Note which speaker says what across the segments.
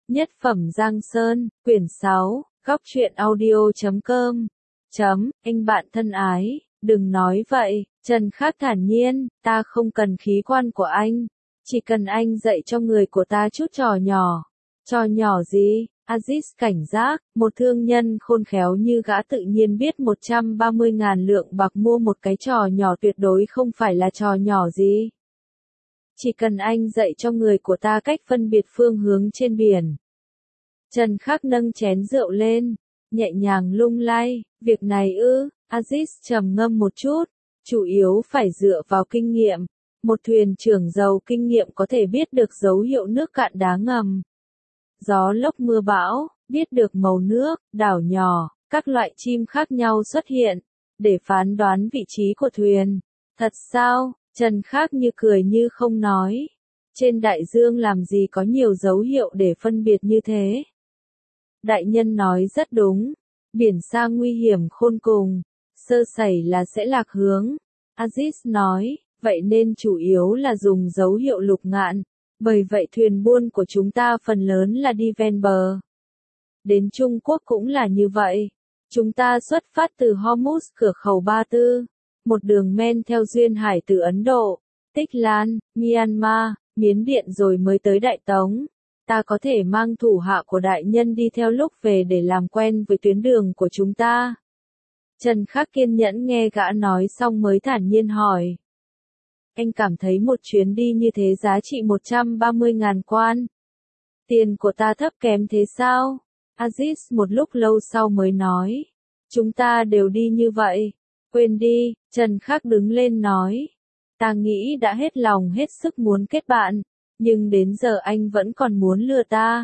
Speaker 1: Nhất phẩm Giang Sơn, quyển 6, góc truyện audio.com. Anh bạn thân ái, đừng nói vậy, Trần Khắc thản nhiên, ta không cần khí quan của anh, chỉ cần anh dạy cho người của ta chút trò nhỏ. Trò nhỏ gì? Aziz cảnh giác, một thương nhân khôn khéo như gã tự nhiên biết 130.000 lượng bạc mua một cái trò nhỏ tuyệt đối không phải là trò nhỏ gì. Chỉ cần anh dạy cho người của ta cách phân biệt phương hướng trên biển. Trần Khắc nâng chén rượu lên, nhẹ nhàng lung lay, việc này Aziz trầm ngâm một chút, chủ yếu phải dựa vào kinh nghiệm. Một thuyền trưởng giàu kinh nghiệm có thể biết được dấu hiệu nước cạn đá ngầm, gió lốc mưa bão, biết được màu nước, đảo nhỏ, các loại chim khác nhau xuất hiện, để phán đoán vị trí của thuyền. Thật sao? Trần Khắc như cười như không nói. Trên đại dương làm gì có nhiều dấu hiệu để phân biệt như thế? Đại nhân nói rất đúng. Biển xa nguy hiểm khôn cùng, sơ sẩy là sẽ lạc hướng. Aziz nói, vậy nên chủ yếu là dùng dấu hiệu lục ngạn. Bởi vậy thuyền buôn của chúng ta phần lớn là đi ven bờ. Đến Trung Quốc cũng là như vậy. Chúng ta xuất phát từ Hormuz cửa khẩu Ba Tư, một đường men theo duyên hải từ Ấn Độ, Tích Lan, Myanmar, Miến Điện rồi mới tới Đại Tống. Ta có thể mang thủ hạ của đại nhân đi theo lúc về để làm quen với tuyến đường của chúng ta. Trần Khắc kiên nhẫn nghe gã nói xong mới thản nhiên hỏi. Anh cảm thấy một chuyến đi như thế giá trị 130.000 quan. Tiền của ta thấp kém thế sao? Aziz một lúc lâu sau mới nói. Chúng ta đều đi như vậy. Quên đi, Trần Khắc đứng lên nói. Ta nghĩ đã hết lòng hết sức muốn kết bạn, nhưng đến giờ anh vẫn còn muốn lừa ta.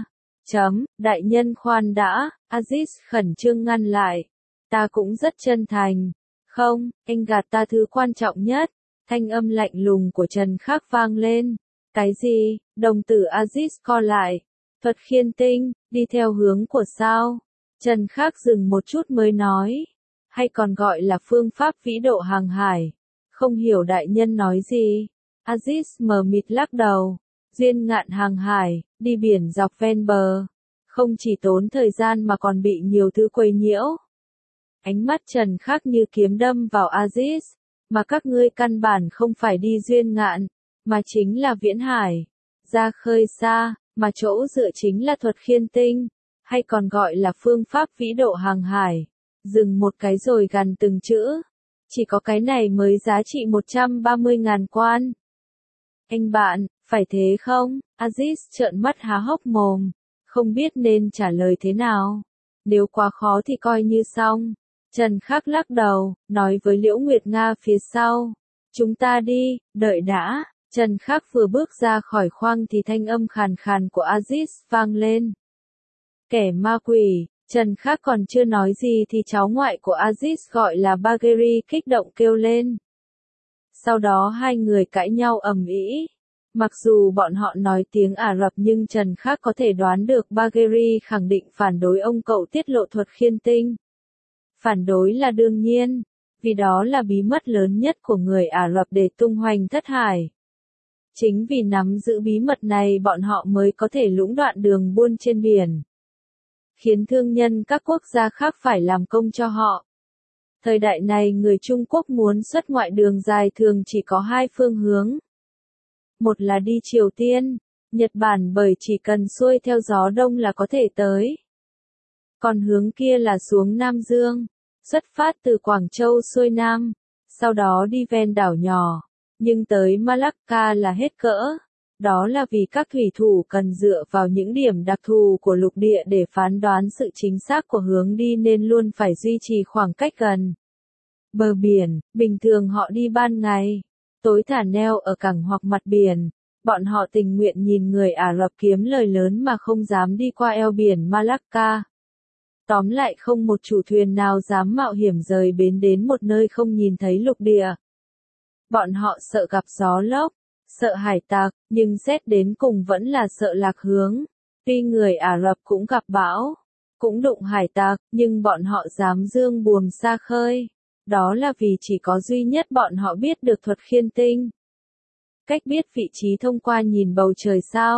Speaker 1: Đại nhân khoan đã, Aziz khẩn trương ngăn lại. Ta cũng rất chân thành. Không, anh gạt ta thứ quan trọng nhất. Thanh âm lạnh lùng của Trần Khắc vang lên. Cái gì? Đồng tử Aziz co lại. Thuật khiên tinh, đi theo hướng của sao? Trần Khắc dừng một chút mới nói. Hay còn gọi là phương pháp vĩ độ hàng hải. Không hiểu đại nhân nói gì. Aziz mờ mịt lắc đầu. Duyên ngạn hàng hải, đi biển dọc ven bờ. Không chỉ tốn thời gian mà còn bị nhiều thứ quấy nhiễu. Ánh mắt Trần Khắc như kiếm đâm vào Aziz. Mà các ngươi căn bản không phải đi duyên ngạn, mà chính là viễn hải. Ra khơi xa, mà chỗ dựa chính là thuật khiên tinh, hay còn gọi là phương pháp vĩ độ hàng hải. Dừng một cái rồi gằn từng chữ. Chỉ có cái này mới giá trị 130.000 quan. Anh bạn, phải thế không? Aziz trợn mắt há hốc mồm, không biết nên trả lời thế nào. Nếu quá khó thì coi như xong. Trần Khắc lắc đầu, nói với Liễu Nguyệt Nga phía sau. Chúng ta đi, đợi đã. Trần Khắc vừa bước ra khỏi khoang thì thanh âm khàn khàn của Aziz vang lên. Kẻ ma quỷ. Trần Khắc còn chưa nói gì thì cháu ngoại của Aziz gọi là Bagheri kích động kêu lên. Sau đó hai người cãi nhau ầm ĩ. Mặc dù bọn họ nói tiếng Ả Rập nhưng Trần Khắc có thể đoán được Bagheri khẳng định phản đối ông cậu tiết lộ thuật khiên tinh. Phản đối là đương nhiên, vì đó là bí mật lớn nhất của người Ả Rập để tung hoành thất hải. Chính vì nắm giữ bí mật này bọn họ mới có thể lũng đoạn đường buôn trên biển. Khiến thương nhân các quốc gia khác phải làm công cho họ. Thời đại này người Trung Quốc muốn xuất ngoại đường dài thường chỉ có hai phương hướng. Một là đi Triều Tiên, Nhật Bản bởi chỉ cần xuôi theo gió đông là có thể tới. Còn hướng kia là xuống Nam Dương, xuất phát từ Quảng Châu xuôi Nam, sau đó đi ven đảo nhỏ, nhưng tới Malacca là hết cỡ. Đó là vì các thủy thủ cần dựa vào những điểm đặc thù của lục địa để phán đoán sự chính xác của hướng đi nên luôn phải duy trì khoảng cách gần bờ biển. Bình thường họ đi ban ngày, tối thả neo ở cảng hoặc mặt biển. Bọn họ tình nguyện nhìn người Ả Rập kiếm lời lớn mà không dám đi qua eo biển Malacca. Tóm lại không một chủ thuyền nào dám mạo hiểm rời bến đến một nơi không nhìn thấy lục địa. Bọn họ sợ gặp gió lốc, sợ hải tặc, nhưng xét đến cùng vẫn là sợ lạc hướng. Tuy người Ả Rập cũng gặp bão, cũng đụng hải tặc, nhưng bọn họ dám dương buồm xa khơi. Đó là vì chỉ có duy nhất bọn họ biết được thuật khiên tinh. Cách biết vị trí thông qua nhìn bầu trời sao.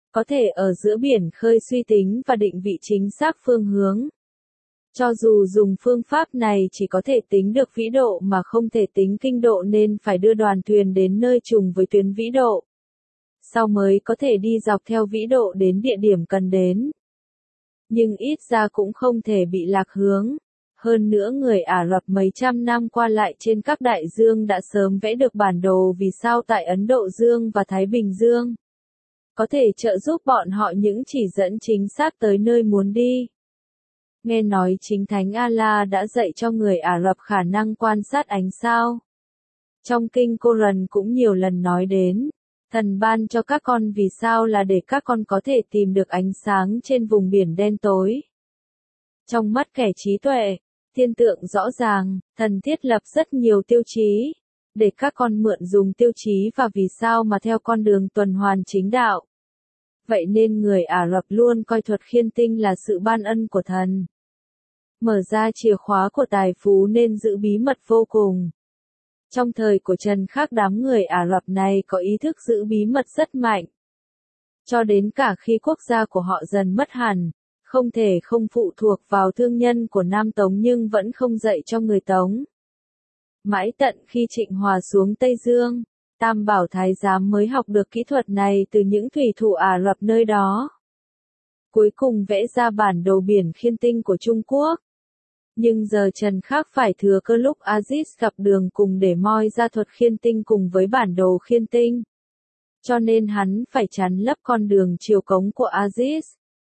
Speaker 1: có thể ở giữa biển khơi suy tính và định vị chính xác phương hướng. Cho dù dùng phương pháp này chỉ có thể tính được vĩ độ mà không thể tính kinh độ nên phải đưa đoàn thuyền đến nơi trùng với tuyến vĩ độ. Sau mới có thể đi dọc theo vĩ độ đến địa điểm cần đến. Nhưng ít ra cũng không thể bị lạc hướng. Hơn nữa người Ả Rập mấy trăm năm qua lại trên các đại dương đã sớm vẽ được bản đồ vì sao tại Ấn Độ Dương và Thái Bình Dương. Có thể trợ giúp bọn họ những chỉ dẫn chính xác tới nơi muốn đi. Nghe nói chính Thánh Allah đã dạy cho người Ả Rập khả năng quan sát ánh sao. Trong kinh Koran cũng nhiều lần nói đến, thần ban cho các con vì sao là để các con có thể tìm được ánh sáng trên vùng biển đen tối. Trong mắt kẻ trí tuệ, thiên tượng rõ ràng, thần thiết lập rất nhiều tiêu chí, để các con mượn dùng tiêu chí và vì sao mà theo con đường tuần hoàn chính đạo. Vậy nên người Ả Rập luôn coi thuật khiên tinh là sự ban ân của thần. Mở ra chìa khóa của tài phú nên giữ bí mật vô cùng. Trong thời của Trần Khắc đám người Ả Rập này có ý thức giữ bí mật rất mạnh. Cho đến cả khi quốc gia của họ dần mất hẳn, không thể không phụ thuộc vào thương nhân của Nam Tống nhưng vẫn không dạy cho người Tống. Mãi tận khi Trịnh Hòa xuống Tây Dương, Tam Bảo Thái Giám mới học được kỹ thuật này từ những thủy thủ Ả Rập nơi đó. Cuối cùng vẽ ra bản đồ biển khiên tinh của Trung Quốc. Nhưng giờ Trần Khắc phải thừa cơ lúc Aziz gặp đường cùng để moi ra thuật khiên tinh cùng với bản đồ khiên tinh. Cho nên hắn phải chắn lấp con đường chiều cống của Aziz.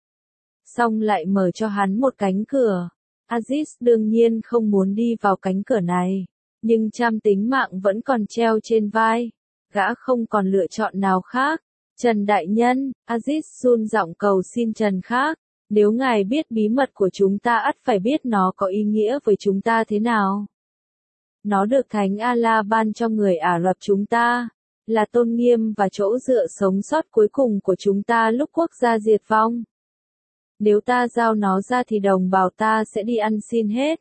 Speaker 1: Xong lại mở cho hắn một cánh cửa. Aziz đương nhiên không muốn đi vào cánh cửa này. Nhưng trăm tính mạng vẫn còn treo trên vai. Gã không còn lựa chọn nào khác. Trần Đại Nhân, Aziz run giọng cầu xin Trần Khắc. Nếu ngài biết bí mật của chúng ta ắt phải biết nó có ý nghĩa với chúng ta thế nào. Nó được Thánh Allah ban cho người Ả Rập chúng ta, là tôn nghiêm và chỗ dựa sống sót cuối cùng của chúng ta lúc quốc gia diệt vong. Nếu ta giao nó ra thì đồng bào ta sẽ đi ăn xin hết.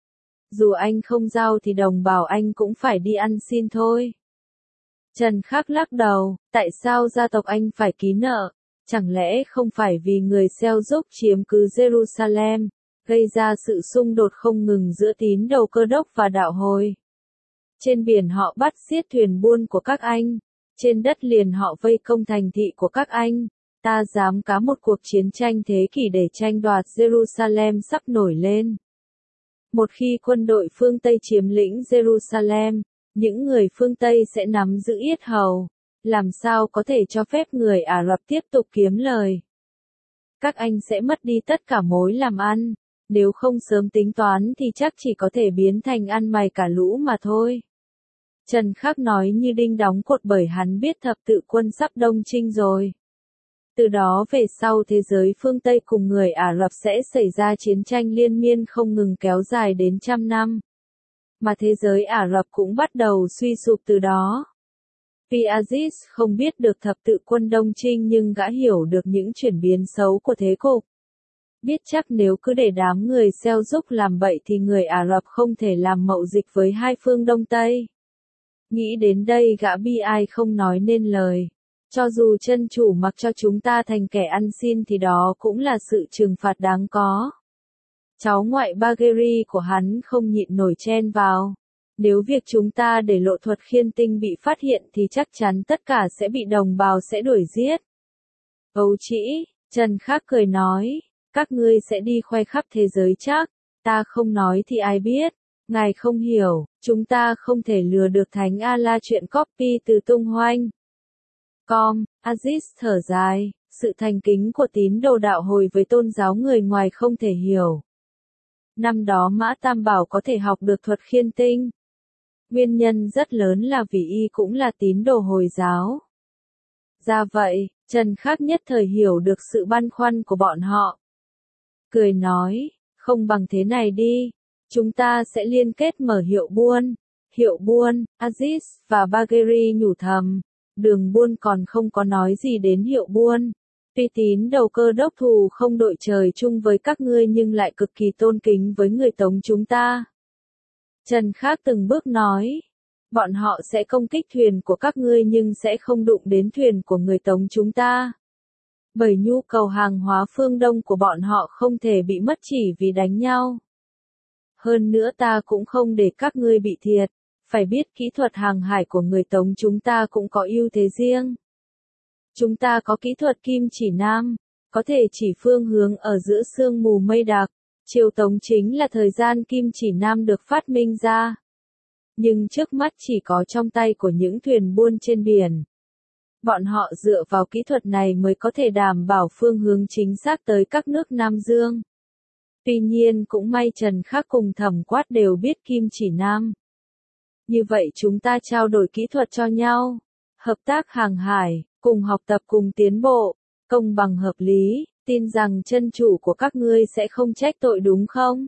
Speaker 1: Dù anh không giao thì đồng bào anh cũng phải đi ăn xin thôi. Trần Khắc lắc đầu, tại sao gia tộc anh phải ký nợ? Chẳng lẽ không phải vì người Seljuk chiếm cứ Jerusalem, gây ra sự xung đột không ngừng giữa tín đồ Cơ đốc và đạo Hồi? Trên biển họ bắt xiết thuyền buôn của các anh, trên đất liền họ vây công thành thị của các anh. Ta dám cá một cuộc chiến tranh thế kỷ để tranh đoạt Jerusalem sắp nổi lên. Một khi quân đội phương Tây chiếm lĩnh Jerusalem, những người phương Tây sẽ nắm giữ yết hầu. Làm sao có thể cho phép người Ả Rập tiếp tục kiếm lời? Các anh sẽ mất đi tất cả mối làm ăn, nếu không sớm tính toán thì chắc chỉ có thể biến thành ăn mày cả lũ mà thôi. Trần Khắc nói như đinh đóng cột bởi hắn biết thập tự quân sắp đông chinh rồi. Từ đó về sau thế giới phương Tây cùng người Ả Rập sẽ xảy ra chiến tranh liên miên không ngừng kéo dài đến trăm năm. Mà thế giới Ả Rập cũng bắt đầu suy sụp từ đó. Vì Aziz không biết được thập tự quân đông chinh nhưng gã hiểu được những chuyển biến xấu của thế cục. Biết chắc nếu cứ để đám người Seljuk làm bậy thì người Ả Rập không thể làm mậu dịch với hai phương Đông Tây. Nghĩ đến đây gã bi ai không nói nên lời. Cho dù chân chủ mặc cho chúng ta thành kẻ ăn xin thì đó cũng là sự trừng phạt đáng có. Cháu ngoại Bagheri của hắn không nhịn nổi chen vào. Nếu việc chúng ta để lộ thuật khiên tinh bị phát hiện thì chắc chắn tất cả sẽ bị đồng bào sẽ đuổi giết. Âu Trĩ, Trần Khắc cười nói, các ngươi sẽ đi khoe khắp thế giới chắc, ta không nói thì ai biết, ngài không hiểu, chúng ta không thể lừa được Thánh Allah chuyện copy từ tung hoanh. Aziz thở dài, sự thành kính của tín đồ đạo Hồi với tôn giáo người ngoài không thể hiểu. Năm đó Mã Tam Bảo có thể học được thuật khiên tinh. Nguyên nhân rất lớn là vì y cũng là tín đồ Hồi giáo. Ra vậy, Trần Khắc nhất thời hiểu được sự băn khoăn của bọn họ. Cười nói, không bằng thế này đi, chúng ta sẽ liên kết mở hiệu buôn. Hiệu buôn, Aziz và Bagheri nhủ thầm, đường buôn còn không có nói gì đến hiệu buôn. Tuy tín đồ Cơ đốc thù không đội trời chung với các ngươi nhưng lại cực kỳ tôn kính với người Tống chúng ta. Trần Khắc từng bước nói, bọn họ sẽ công kích thuyền của các ngươi nhưng sẽ không đụng đến thuyền của người Tống chúng ta. Bởi nhu cầu hàng hóa phương Đông của bọn họ không thể bị mất chỉ vì đánh nhau. Hơn nữa ta cũng không để các ngươi bị thiệt, phải biết kỹ thuật hàng hải của người Tống chúng ta cũng có ưu thế riêng. Chúng ta có kỹ thuật kim chỉ nam, có thể chỉ phương hướng ở giữa sương mù mây đặc. Triều Tống chính là thời gian kim chỉ nam được phát minh ra. Nhưng trước mắt chỉ có trong tay của những thuyền buôn trên biển. Bọn họ dựa vào kỹ thuật này mới có thể đảm bảo phương hướng chính xác tới các nước Nam Dương. Tuy nhiên cũng may Trần Khắc cùng Thẩm Quát đều biết kim chỉ nam. Như vậy chúng ta trao đổi kỹ thuật cho nhau, hợp tác hàng hải, cùng học tập cùng tiến bộ, công bằng hợp lý, tin rằng chân chủ của các ngươi sẽ không trách tội đúng không?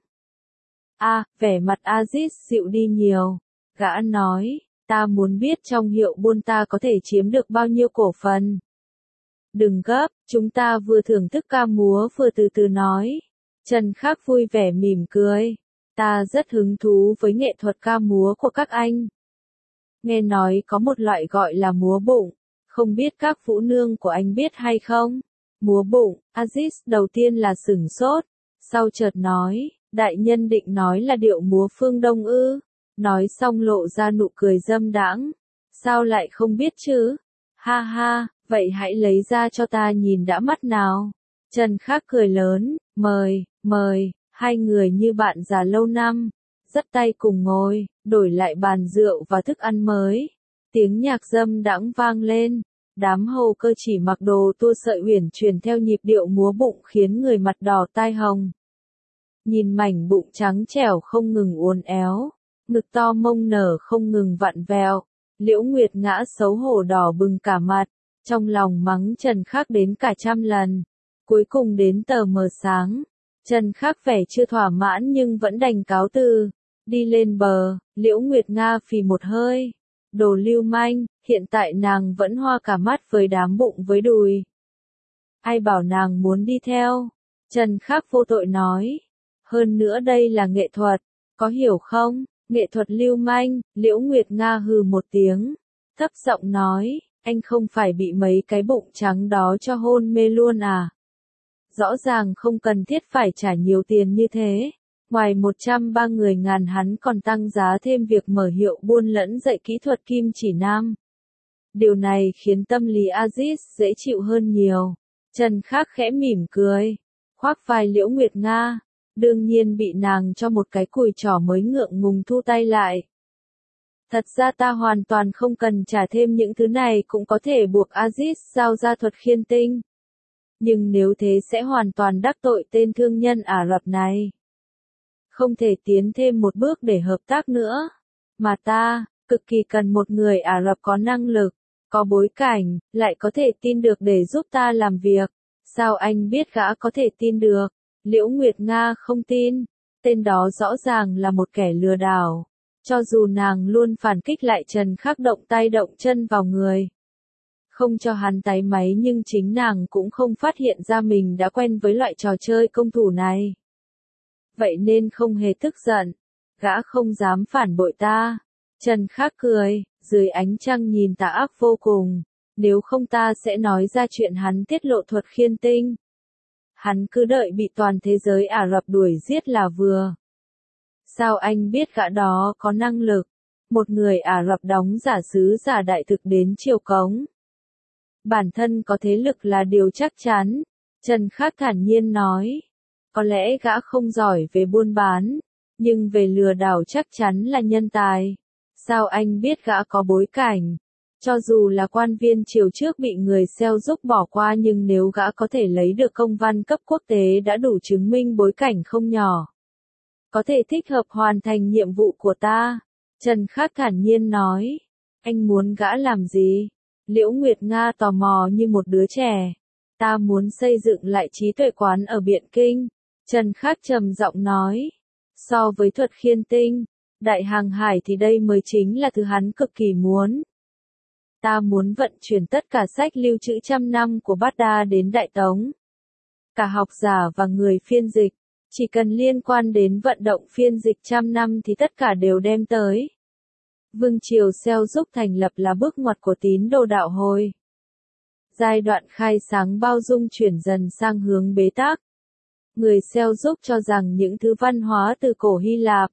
Speaker 1: Vẻ mặt Aziz dịu đi nhiều. Gã nói, ta muốn biết trong hiệu buôn ta có thể chiếm được bao nhiêu cổ phần. Đừng gấp, chúng ta vừa thưởng thức ca múa vừa từ từ nói. Trần Khắc vui vẻ mỉm cười. Ta rất hứng thú với nghệ thuật ca múa của các anh. Nghe nói có một loại gọi là múa bụng, không biết các vũ nương của anh biết hay không? Múa bụng, Aziz đầu tiên là sửng sốt, sau chợt nói, đại nhân định nói là điệu múa phương Đông ư? Nói xong lộ ra nụ cười dâm đãng. Sao lại không biết chứ? Ha ha, vậy hãy lấy ra cho ta nhìn đã mắt nào. Trần Khắc cười lớn, mời, hai người như bạn già lâu năm, dắt tay cùng ngồi, đổi lại bàn rượu và thức ăn mới. Tiếng nhạc dâm đãng vang lên, đám hầu cơ chỉ mặc đồ tua sợi uyển chuyển theo nhịp điệu múa bụng khiến người mặt đỏ tai hồng. Nhìn mảnh bụng trắng trẻo không ngừng uốn éo, ngực to mông nở không ngừng vặn vẹo, Liễu Nguyệt Ngã xấu hổ đỏ bừng cả mặt, trong lòng mắng Trần Khắc đến cả trăm lần. Cuối cùng đến tờ mờ sáng, Trần Khắc vẻ chưa thỏa mãn nhưng vẫn đành cáo từ. Đi lên bờ, Liễu Nguyệt Nga phì một hơi. Đồ lưu manh, hiện tại nàng vẫn hoa cả mắt với đám bụng với đùi. Ai bảo nàng muốn đi theo? Trần Khắc vô tội nói. Hơn nữa đây là nghệ thuật, có hiểu không? Nghệ thuật lưu manh, Liễu Nguyệt Nga hừ một tiếng. Thấp giọng nói, anh không phải bị mấy cái bụng trắng đó cho hôn mê luôn à? Rõ ràng không cần thiết phải trả nhiều tiền như thế. Ngoài 103 người ngàn hắn còn tăng giá thêm việc mở hiệu buôn lẫn dạy kỹ thuật kim chỉ nam. Điều này khiến tâm lý Aziz dễ chịu hơn nhiều. Trần Khắc khẽ mỉm cười, khoác vai Liễu Nguyệt Nga, đương nhiên bị nàng cho một cái cùi trỏ mới ngượng ngùng thu tay lại. Thật ra ta hoàn toàn không cần trả thêm những thứ này cũng có thể buộc Aziz giao ra thuật khiên tinh. Nhưng nếu thế sẽ hoàn toàn đắc tội tên thương nhân Ả Rập này. Không thể tiến thêm một bước để hợp tác nữa. Mà ta, cực kỳ cần một người Ả Rập có năng lực, có bối cảnh, lại có thể tin được để giúp ta làm việc. Sao anh biết gã có thể tin được? Liễu Nguyệt Nga không tin. Tên đó rõ ràng là một kẻ lừa đảo. Cho dù nàng luôn phản kích lại Trần Khắc động tay động chân vào người. Không cho hắn tái máy nhưng chính nàng cũng không phát hiện ra mình đã quen với loại trò chơi công thủ này. Vậy nên không hề tức giận. Gã không dám phản bội ta. Trần Khắc cười, dưới ánh trăng nhìn tà ác vô cùng. Nếu không ta sẽ nói ra chuyện hắn tiết lộ thuật khiên tinh. Hắn cứ đợi bị toàn thế giới Ả Rập đuổi giết là vừa. Sao anh biết gã đó có năng lực? Một người Ả Rập đóng giả sứ giả đại thực đến Triều Cống. Bản thân có thế lực là điều chắc chắn. Trần Khắc thản nhiên nói. Có lẽ gã không giỏi về buôn bán, nhưng về lừa đảo chắc chắn là nhân tài. Sao anh biết gã có bối cảnh? Cho dù là quan viên triều trước bị người xeo giúp bỏ qua nhưng nếu gã có thể lấy được công văn cấp quốc tế đã đủ chứng minh bối cảnh không nhỏ. Có thể thích hợp hoàn thành nhiệm vụ của ta. Trần Khắc thản nhiên nói. Anh muốn gã làm gì? Liễu Nguyệt Nga tò mò như một đứa trẻ. Ta muốn xây dựng lại trí tuệ quán ở Biện Kinh. Trần Khắc trầm giọng nói. So với thuật khiên tinh, đại hàng hải thì đây mới chính là thứ hắn cực kỳ muốn. Ta muốn vận chuyển tất cả sách lưu trữ trăm năm của Bát Đa đến Đại Tống. Cả học giả và người phiên dịch, chỉ cần liên quan đến vận động phiên dịch trăm năm thì tất cả đều đem tới. Vương triều Seljuk thành lập là bước ngoặt của tín đồ đạo hồi. Giai đoạn khai sáng bao dung chuyển dần sang hướng bế tắc. Người Celtic cho rằng những thứ văn hóa từ cổ Hy Lạp,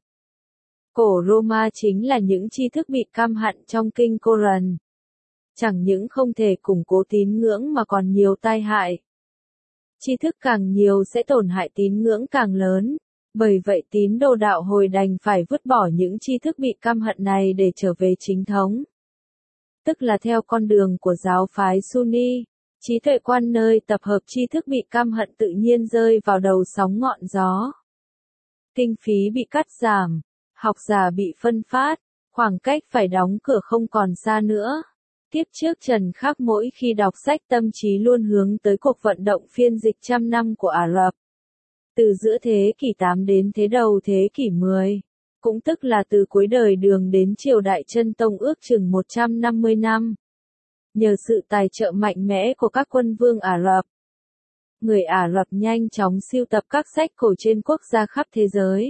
Speaker 1: cổ Roma chính là những tri thức bị căm hận trong kinh Koran. Chẳng những không thể củng cố tín ngưỡng mà còn nhiều tai hại. Tri thức càng nhiều sẽ tổn hại tín ngưỡng càng lớn. Bởi vậy tín đồ đạo hồi đành phải vứt bỏ những tri thức bị căm hận này để trở về chính thống. Tức là theo con đường của giáo phái Sunni, trí tuệ quan nơi tập hợp tri thức bị căm hận tự nhiên rơi vào đầu sóng ngọn gió. Kinh phí bị cắt giảm, học giả bị phân phát, khoảng cách phải đóng cửa không còn xa nữa. Tiếp trước Trần Khắc mỗi khi đọc sách tâm trí luôn hướng tới cuộc vận động phiên dịch trăm năm của Ả Rập. Từ giữa thế kỷ 8 đến thế đầu thế kỷ 10, cũng tức là từ cuối đời Đường đến triều đại Chân Tông ước chừng 150 năm. Nhờ sự tài trợ mạnh mẽ của các quân vương Ả Rập, người Ả Rập nhanh chóng sưu tập các sách cổ trên quốc gia khắp thế giới.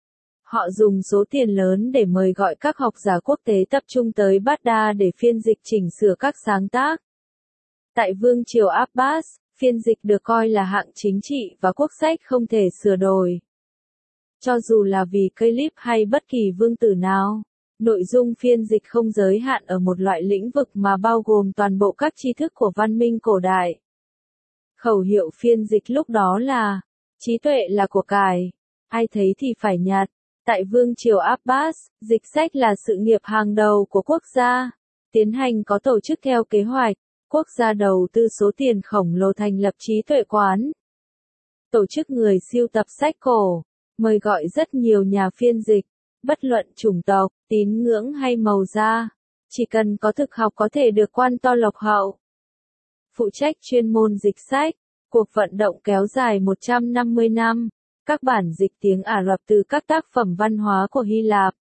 Speaker 1: Họ dùng số tiền lớn để mời gọi các học giả quốc tế tập trung tới Baghdad để phiên dịch chỉnh sửa các sáng tác. Tại Vương triều Abbas, phiên dịch được coi là hạng chính trị và quốc sách không thể sửa đổi. Cho dù là vì Caliph hay bất kỳ vương tử nào, nội dung phiên dịch không giới hạn ở một loại lĩnh vực mà bao gồm toàn bộ các tri thức của văn minh cổ đại. Khẩu hiệu phiên dịch lúc đó là, trí tuệ là của cải, ai thấy thì phải nhặt. Tại Vương triều Abbas, dịch sách là sự nghiệp hàng đầu của quốc gia, tiến hành có tổ chức theo kế hoạch. Quốc gia đầu tư số tiền khổng lồ thành lập trí tuệ quán. Tổ chức người sưu tập sách cổ, mời gọi rất nhiều nhà phiên dịch, bất luận chủng tộc, tín ngưỡng hay màu da, chỉ cần có thực học có thể được quan to lộc hậu. Phụ trách chuyên môn dịch sách, cuộc vận động kéo dài 150 năm, các bản dịch tiếng Ả Rập từ các tác phẩm văn hóa của Hy Lạp,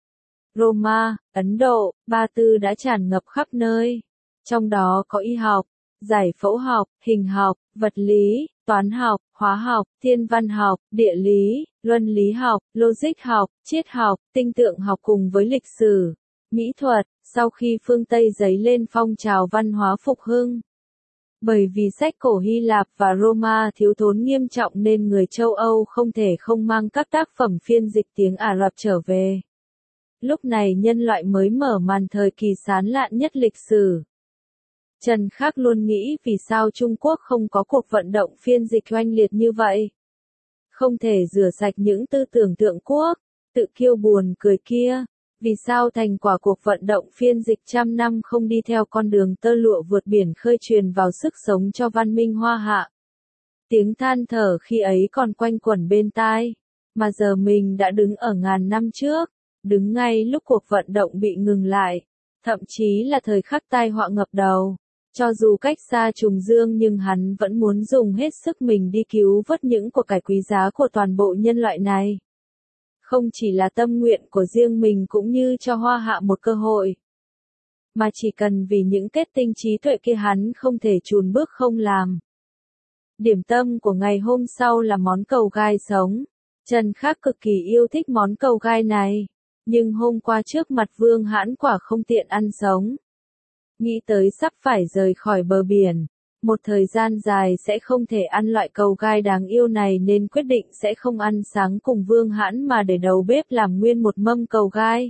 Speaker 1: Roma, Ấn Độ, Ba Tư đã tràn ngập khắp nơi. Trong đó có y học, giải phẫu học, hình học, vật lý, toán học, hóa học, thiên văn học, địa lý, luân lý học, logic học, triết học, tinh tượng học cùng với lịch sử, mỹ thuật, sau khi phương Tây dấy lên phong trào văn hóa phục hưng. Bởi vì sách cổ Hy Lạp và Roma thiếu thốn nghiêm trọng nên người châu Âu không thể không mang các tác phẩm phiên dịch tiếng Ả Rập trở về. Lúc này nhân loại mới mở màn thời kỳ sán lạn nhất lịch sử. Trần Khắc luôn nghĩ vì sao Trung Quốc không có cuộc vận động phiên dịch oanh liệt như vậy. Không thể rửa sạch những tư tưởng thượng quốc, tự kiêu buồn cười kia. Vì sao thành quả cuộc vận động phiên dịch trăm năm không đi theo con đường tơ lụa vượt biển khơi truyền vào sức sống cho văn minh Hoa Hạ. Tiếng than thở khi ấy còn quanh quẩn bên tai. Mà giờ mình đã đứng ở ngàn năm trước, đứng ngay lúc cuộc vận động bị ngừng lại. Thậm chí là thời khắc tai họa ngập đầu. Cho dù cách xa trùng dương nhưng hắn vẫn muốn dùng hết sức mình đi cứu vớt những của cải quý giá của toàn bộ nhân loại này. Không chỉ là tâm nguyện của riêng mình cũng như cho Hoa Hạ một cơ hội. Mà chỉ cần vì những kết tinh trí tuệ kia hắn không thể chùn bước không làm. Điểm tâm của ngày hôm sau là món cầu gai sống. Trần Khắc cực kỳ yêu thích món cầu gai này. Nhưng hôm qua trước mặt Vương Hãn quả không tiện ăn sống. Nghĩ tới sắp phải rời khỏi bờ biển, một thời gian dài sẽ không thể ăn loại cầu gai đáng yêu này nên quyết định sẽ không ăn sáng cùng Vương Hãn mà để đầu bếp làm nguyên một mâm cầu gai.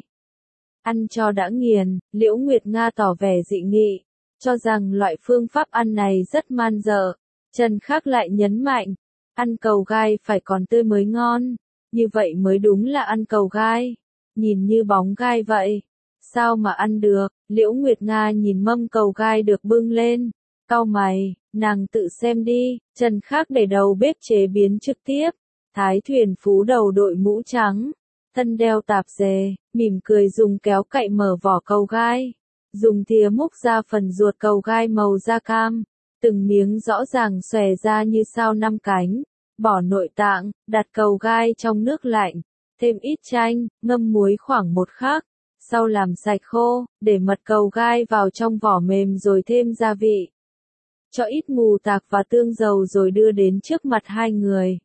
Speaker 1: Ăn cho đã nghiền, Liễu Nguyệt Nga tỏ vẻ dị nghị, cho rằng loại phương pháp ăn này rất man dợ. Trần Khắc lại nhấn mạnh, ăn cầu gai phải còn tươi mới ngon, như vậy mới đúng là ăn cầu gai, nhìn như bóng gai vậy. Sao mà ăn được? Liễu Nguyệt Nga nhìn mâm cầu gai được bưng lên, cau mày, nàng tự xem đi. Trần Khắc để đầu bếp chế biến trực tiếp. Thái thuyền phú đầu đội mũ trắng, thân đeo tạp dề, mỉm cười dùng kéo cậy mở vỏ cầu gai, dùng thìa múc ra phần ruột cầu gai màu da cam, từng miếng rõ ràng xòe ra như sao năm cánh, bỏ nội tạng, đặt cầu gai trong nước lạnh, thêm ít chanh, ngâm muối khoảng 1 khắc. Sau làm sạch khô, để mật cầu gai vào trong vỏ mềm rồi thêm gia vị. Cho ít mù tạc và tương dầu rồi đưa đến trước mặt hai người.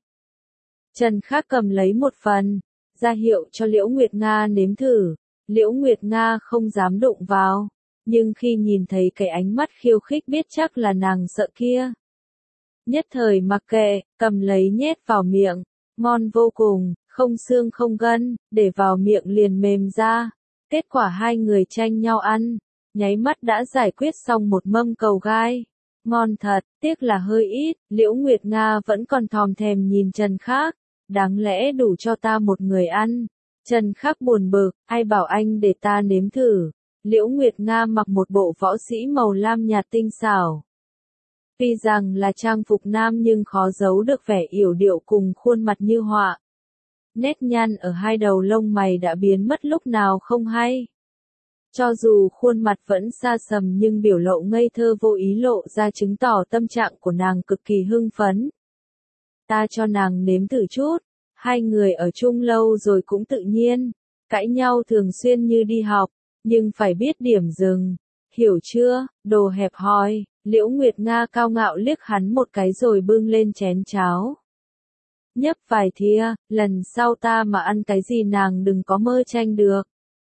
Speaker 1: Trần Khắc cầm lấy một phần, ra hiệu cho Liễu Nguyệt Nga nếm thử. Liễu Nguyệt Nga không dám đụng vào, nhưng khi nhìn thấy cái ánh mắt khiêu khích biết chắc là nàng sợ kia. Nhất thời mặc kệ, cầm lấy nhét vào miệng, ngon vô cùng, không xương không gân, để vào miệng liền mềm ra. Kết quả hai người tranh nhau ăn, nháy mắt đã giải quyết xong một mâm cầu gai. Ngon thật, tiếc là hơi ít, Liễu Nguyệt Nga vẫn còn thòm thèm nhìn Trần Khắc, đáng lẽ đủ cho ta một người ăn. Trần Khắc buồn bực, ai bảo anh để ta nếm thử. Liễu Nguyệt Nga mặc một bộ võ sĩ màu lam nhạt tinh xảo. Tuy rằng là trang phục nam nhưng khó giấu được vẻ yểu điệu cùng khuôn mặt như họa. Nét nhăn ở hai đầu lông mày đã biến mất lúc nào không hay. Cho dù khuôn mặt vẫn xa sầm nhưng biểu lộ ngây thơ vô ý lộ ra chứng tỏ tâm trạng của nàng cực kỳ hưng phấn. Ta cho nàng nếm thử chút, hai người ở chung lâu rồi cũng tự nhiên, cãi nhau thường xuyên như đi học, nhưng phải biết điểm dừng, hiểu chưa, đồ hẹp hòi. Liễu Nguyệt Nga cao ngạo liếc hắn một cái rồi bưng lên chén cháo. Nhấp vài thìa, lần sau ta mà ăn cái gì nàng đừng có mơ tranh được.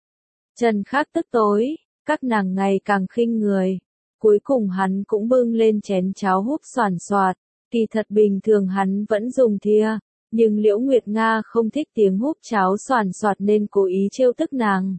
Speaker 1: Trần Khắc tức tối, các nàng ngày càng khinh người. Cuối cùng hắn cũng bưng lên chén cháo húp xoàn xoạt, kỳ thật bình thường hắn vẫn dùng thìa, nhưng Liễu Nguyệt Nga không thích tiếng húp cháo xoàn xoạt nên cố ý trêu tức nàng.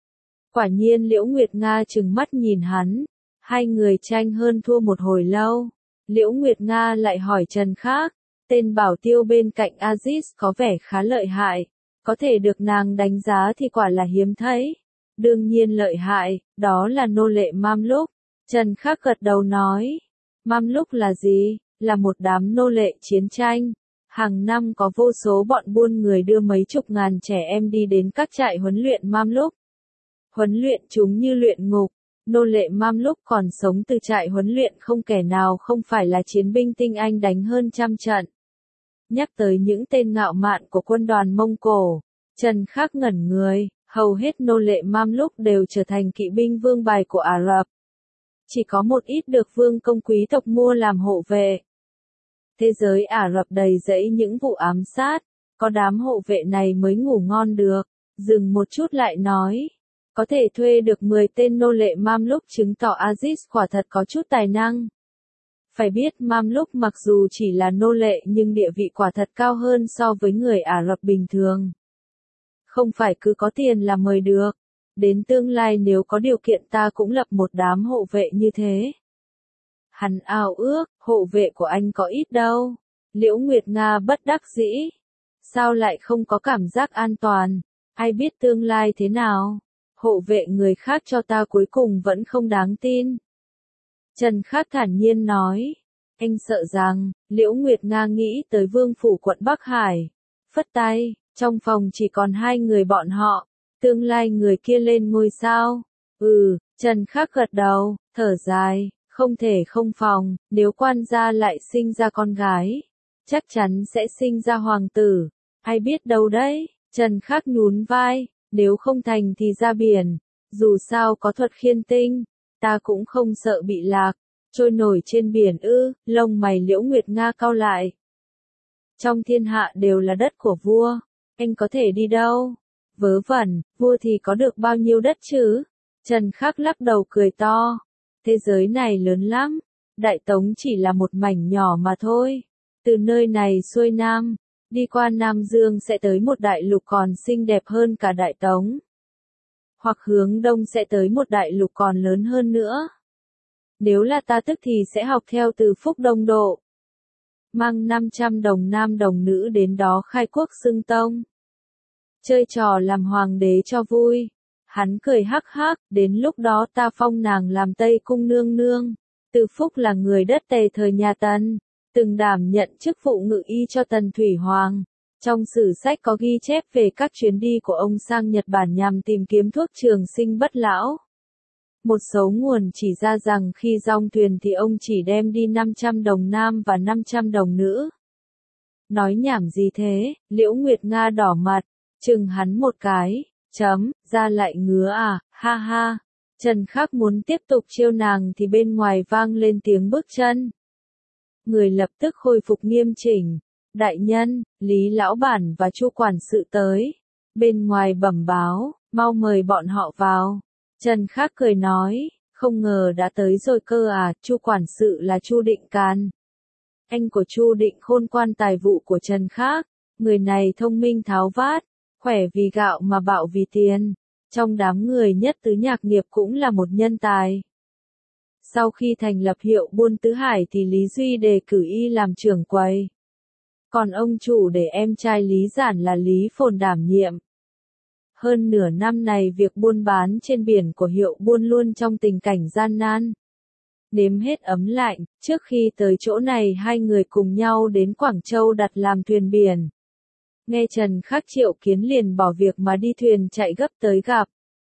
Speaker 1: Quả nhiên Liễu Nguyệt Nga trừng mắt nhìn hắn. Hai người tranh hơn thua một hồi lâu. Liễu Nguyệt Nga lại hỏi Trần Khắc, tên bảo tiêu bên cạnh Aziz có vẻ khá lợi hại, có thể được nàng đánh giá thì quả là hiếm thấy. Đương nhiên lợi hại, đó là nô lệ Mamluk. Trần Khắc gật đầu nói, Mamluk là gì? Là một đám nô lệ chiến tranh. Hàng năm có vô số bọn buôn người đưa mấy chục ngàn trẻ em đi đến các trại huấn luyện Mamluk. Huấn luyện chúng như luyện ngục. Nô lệ Mamluk còn sống từ trại huấn luyện không kẻ nào không phải là chiến binh tinh anh đánh hơn trăm trận. Nhắc tới những tên ngạo mạn của quân đoàn Mông Cổ, Trần Khắc ngẩn người, hầu hết nô lệ Mamluk đều trở thành kỵ binh vương bài của Ả Rập. Chỉ có một ít được vương công quý tộc mua làm hộ vệ. Thế giới Ả Rập đầy rẫy những vụ ám sát, có đám hộ vệ này mới ngủ ngon được. Dừng một chút lại nói. Có thể thuê được 10 tên nô lệ Mamluk chứng tỏ Aziz quả thật có chút tài năng. Phải biết Mamluk mặc dù chỉ là nô lệ nhưng địa vị quả thật cao hơn so với người Ả Rập bình thường. Không phải cứ có tiền là mời được. Đến tương lai nếu có điều kiện ta cũng lập một đám hộ vệ như thế. Hắn ao ước, hộ vệ của anh có ít đâu. Liễu Nguyệt Nga bất đắc dĩ. Sao lại không có cảm giác an toàn? Ai biết tương lai thế nào? Hộ vệ người khác cho ta cuối cùng vẫn không đáng tin. Trần Khắc thản nhiên nói. Anh sợ rằng, Liễu Nguyệt Nga nghĩ tới vương phủ quận Bắc Hải. Phất tay, trong phòng chỉ còn hai người bọn họ. Tương lai người kia lên ngôi sao? Trần Khắc gật đầu, thở dài, không thể không phòng, nếu quan gia lại sinh ra con gái. Chắc chắn sẽ sinh ra hoàng tử. Ai biết đâu đấy, Trần Khắc nhún vai. Nếu không thành thì ra biển, dù sao có thuật khiên tinh, ta cũng không sợ bị lạc, trôi nổi trên biển lông mày Liễu Nguyệt Nga cau lại. Trong thiên hạ đều là đất của vua, anh có thể đi đâu? Vớ vẩn, vua thì có được bao nhiêu đất chứ? Trần Khắc lắc đầu cười to, thế giới này lớn lắm, Đại Tống chỉ là một mảnh nhỏ mà thôi, từ nơi này xuôi nam. Đi qua Nam Dương sẽ tới một đại lục còn xinh đẹp hơn cả Đại Tống. Hoặc hướng đông sẽ tới một đại lục còn lớn hơn nữa. Nếu là ta tức thì sẽ học theo từ Phúc Đông Độ. Mang 500 đồng nam đồng nữ đến đó khai quốc xưng tông. Chơi trò làm hoàng đế cho vui. Hắn cười hắc hắc, đến lúc đó ta phong nàng làm Tây Cung nương nương. Từ Phúc là người đất Tề thời nhà Tần. Từng đảm nhận chức vụ ngự y cho Tần Thủy Hoàng. Trong sử sách có ghi chép về các chuyến đi của ông sang Nhật Bản nhằm tìm kiếm thuốc trường sinh bất lão. Một số nguồn chỉ ra rằng khi dong thuyền thì ông chỉ đem đi 500 đồng nam và 500 đồng nữ. Nói nhảm gì thế, Liễu Nguyệt Nga đỏ mặt, chừng hắn một cái, ra lại ngứa à, ha ha. Trần Khắc muốn tiếp tục trêu nàng thì bên ngoài vang lên tiếng bước chân. Người lập tức khôi phục nghiêm chỉnh. Đại nhân, Lý Lão Bản và Chu Quản sự tới. Bên ngoài bẩm báo, mau mời bọn họ vào. Trần Khắc cười nói, Không ngờ đã tới rồi cơ à, Chu quản sự là Chu Định Càn. Anh của Chu Định Khôn, quan tài vụ của Trần Khác. Người này thông minh tháo vát, khỏe vì gạo mà bạo vì tiền. Trong đám người nhất tứ nhạc nghiệp cũng là một nhân tài. Sau khi thành lập hiệu buôn Tứ Hải thì Lý Duy đề cử y làm trưởng quầy. Còn ông chủ để em trai Lý Giản là Lý Phồn đảm nhiệm. Hơn nửa năm này việc buôn bán trên biển của hiệu buôn luôn trong tình cảnh gian nan. Nếm hết ấm lạnh, trước khi tới chỗ này hai người cùng nhau đến Quảng Châu đặt làm thuyền biển. Nghe Trần Khác Triệu Kiến liền bỏ việc mà đi thuyền chạy gấp tới gặp.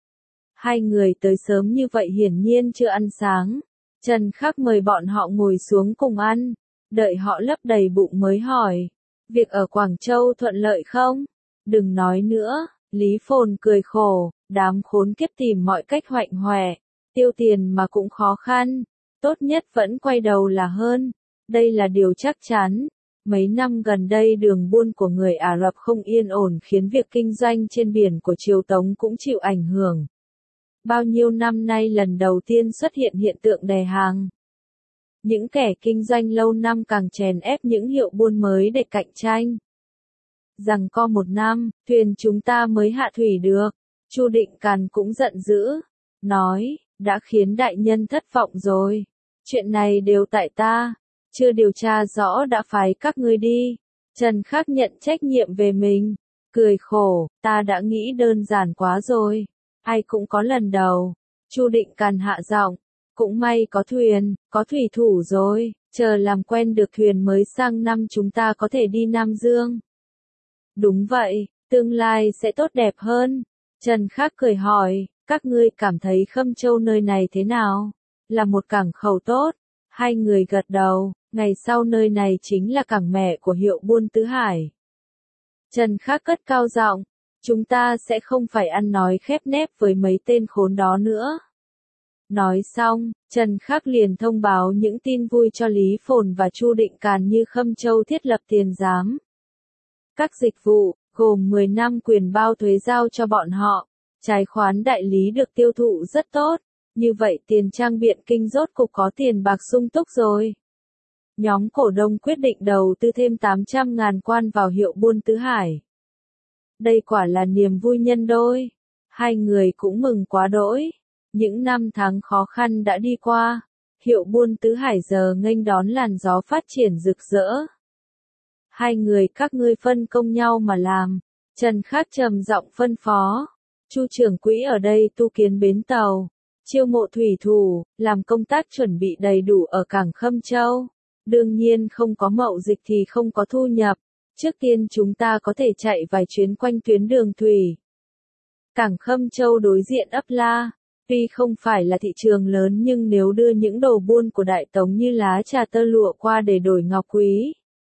Speaker 1: Hai người tới sớm như vậy hiển nhiên chưa ăn sáng. Trần Khác mời bọn họ ngồi xuống cùng ăn, đợi họ lấp đầy bụng mới hỏi. Việc ở Quảng Châu thuận lợi không? Đừng nói nữa, Lý Phồn cười khổ, đám khốn kiếp tìm mọi cách hoạnh hoẹ, tiêu tiền mà cũng khó khăn, tốt nhất vẫn quay đầu là hơn, đây là điều chắc chắn. Mấy năm gần đây đường buôn của người Ả Rập không yên ổn khiến việc kinh doanh trên biển của Triều Tống cũng chịu ảnh hưởng. Bao nhiêu năm nay lần đầu tiên xuất hiện hiện tượng đè hàng. Những kẻ kinh doanh lâu năm càng chèn ép những hiệu buôn mới để cạnh tranh. Rằng co một năm, thuyền chúng ta mới hạ thủy được. Chu Định Càn cũng giận dữ, nói, đã khiến đại nhân thất vọng rồi. Chuyện này đều tại ta, chưa điều tra rõ đã phái các ngươi đi. Trần Khác nhận trách nhiệm về mình, cười khổ, ta đã nghĩ đơn giản quá rồi. Ai cũng có lần đầu. Chu Định Càn hạ giọng, cũng may có thuyền, có thủy thủ rồi, chờ làm quen được thuyền mới sang năm chúng ta có thể đi Nam Dương. Đúng vậy, tương lai sẽ tốt đẹp hơn. Trần Khác cười hỏi, các ngươi cảm thấy Khâm Châu nơi này thế nào? Là một cảng khẩu tốt. Hai người gật đầu, ngày sau nơi này chính là cảng mẹ của hiệu buôn Tứ Hải. Trần Khác cất cao giọng, chúng ta sẽ không phải ăn nói khép nép với mấy tên khốn đó nữa. Nói xong, Trần Khác liền thông báo những tin vui cho Lý Phồn và Chu Định Càn như Khâm Châu thiết lập tiền giám. Các dịch vụ, gồm 10 năm quyền bao thuế giao cho bọn họ, trái khoán đại lý được tiêu thụ rất tốt, như vậy tiền trang biện kinh rốt cục có tiền bạc sung túc rồi. Nhóm cổ đông quyết định đầu tư thêm 800.000 quan vào hiệu buôn Tứ Hải. Đây quả là niềm vui nhân đôi. Hai người cũng mừng quá đỗi. Những năm tháng khó khăn đã đi qua, hiệu buôn Tứ Hải giờ nghênh đón làn gió phát triển rực rỡ. Hai người các ngươi phân công nhau mà làm. Trần Khác trầm giọng phân phó. Chu trưởng quỹ ở đây tu kiến bến tàu, chiêu mộ thủy thủ, làm công tác chuẩn bị đầy đủ ở cảng Khâm Châu. Đương nhiên không có mậu dịch thì không có thu nhập. Trước tiên chúng ta có thể chạy vài chuyến quanh tuyến đường thủy. Cảng Khâm Châu đối diện Ấp La. Tuy không phải là thị trường lớn nhưng nếu đưa những đồ buôn của Đại Tống như lá trà tơ lụa qua để đổi ngọc quý,